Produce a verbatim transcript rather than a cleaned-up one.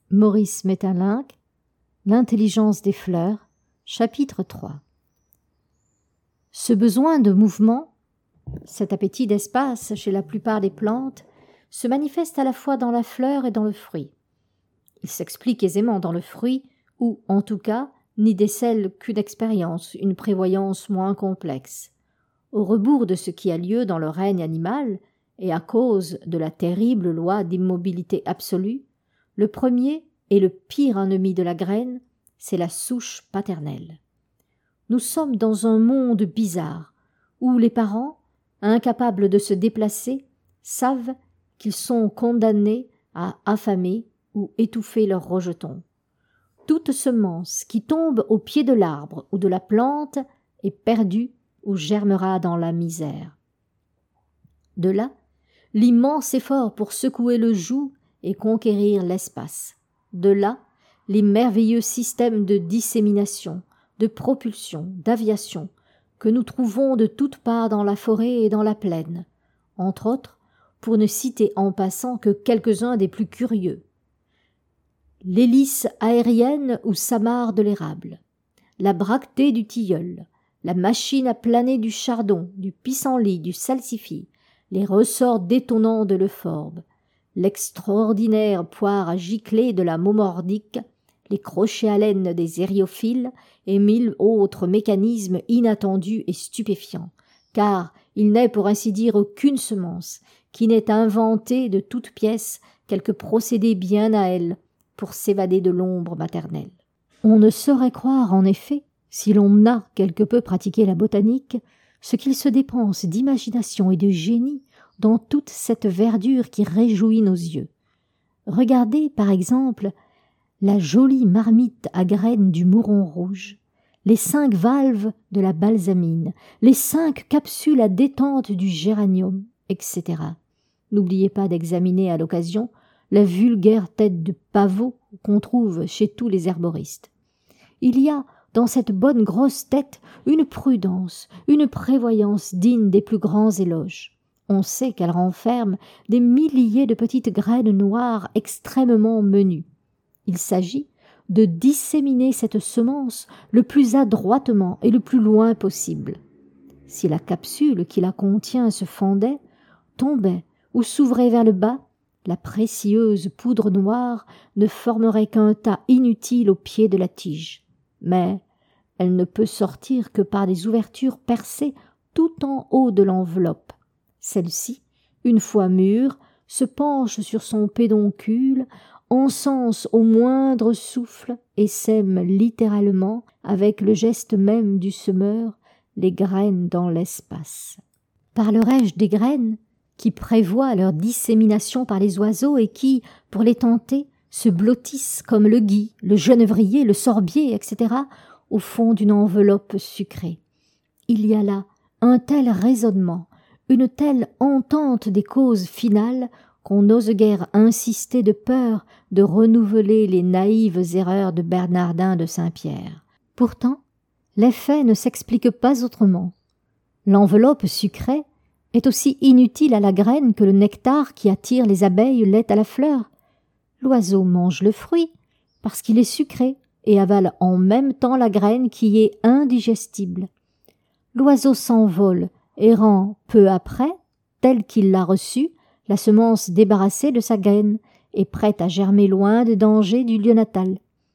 Maurice Maeterlinck, L'intelligence des fleurs, chapitre trois. Ce besoin de mouvement, cet appétit d'espace chez la plupart des plantes, se manifeste à la fois dans la fleur et dans le fruit. Il s'explique aisément dans le fruit, où, en tout cas, n'y décèle qu'une expérience, une prévoyance moins complexe. Au rebours de ce qui a lieu dans le règne animal, et à cause de la terrible loi d'immobilité absolue, le premier et le pire ennemi de la graine, c'est la souche paternelle. Nous sommes dans un monde bizarre, où les parents, incapables de se déplacer, savent qu'ils sont condamnés à affamer ou étouffer leurs rejetons. Toute semence qui tombe au pied de l'arbre ou de la plante est perdue ou germera dans la misère. De là, l'immense effort pour secouer le joug et conquérir l'espace. De là, les merveilleux systèmes de dissémination, de propulsion, d'aviation, que nous trouvons de toutes parts dans la forêt et dans la plaine, entre autres, pour ne citer en passant que quelques-uns des plus curieux. L'hélice aérienne ou samarre de l'érable, la bractée du tilleul, la machine à planer du chardon, du pissenlit, du salsifis, les ressorts détonnants de l'euphorbe, l'extraordinaire poire à gicler de la maumordique, les crochets à laine des hériophiles et mille autres mécanismes inattendus et stupéfiants, car il n'est pour ainsi dire aucune semence qui n'ait inventé de toutes pièces quelque procédé bien à elle pour s'évader de l'ombre maternelle. On ne saurait croire, en effet, si l'on a quelque peu pratiqué la botanique, ce qu'il se dépense d'imagination et de génie dans toute cette verdure qui réjouit nos yeux. Regardez, par exemple, la jolie marmite à graines du mouron rouge, les cinq valves de la balsamine, les cinq capsules à détente du géranium, et cetera. N'oubliez pas d'examiner à l'occasion la vulgaire tête de pavot qu'on trouve chez tous les herboristes. Il y a dans cette bonne grosse tête une prudence, une prévoyance digne des plus grands éloges. On sait qu'elle renferme des milliers de petites graines noires extrêmement menues. Il s'agit de disséminer cette semence le plus adroitement et le plus loin possible. Si la capsule qui la contient se fendait, tombait ou s'ouvrait vers le bas, la précieuse poudre noire ne formerait qu'un tas inutile au pied de la tige. Mais elle ne peut sortir que par des ouvertures percées tout en haut de l'enveloppe. Celle-ci, une fois mûre, se penche sur son pédoncule, encense au moindre souffle et sème littéralement, avec le geste même du semeur, les graines dans l'espace. Parlerai-je des graines qui prévoient leur dissémination par les oiseaux et qui, pour les tenter, se blottissent comme le gui, le genévrier, le sorbier, et cetera, au fond d'une enveloppe sucrée. Il y a là un tel raisonnement, une telle entente des causes finales qu'on n'ose guère insister de peur de renouveler les naïves erreurs de Bernardin de Saint-Pierre. Pourtant, l'effet ne s'explique pas autrement. L'enveloppe sucrée est aussi inutile à la graine que le nectar qui attire les abeilles l'est à la fleur. L'oiseau mange le fruit parce qu'il est sucré et avale en même temps la graine qui est indigestible. L'oiseau s'envole et rend peu après, tel qu'il l'a reçu, la semence débarrassée de sa graine et prête à germer loin des dangers du lieu natal.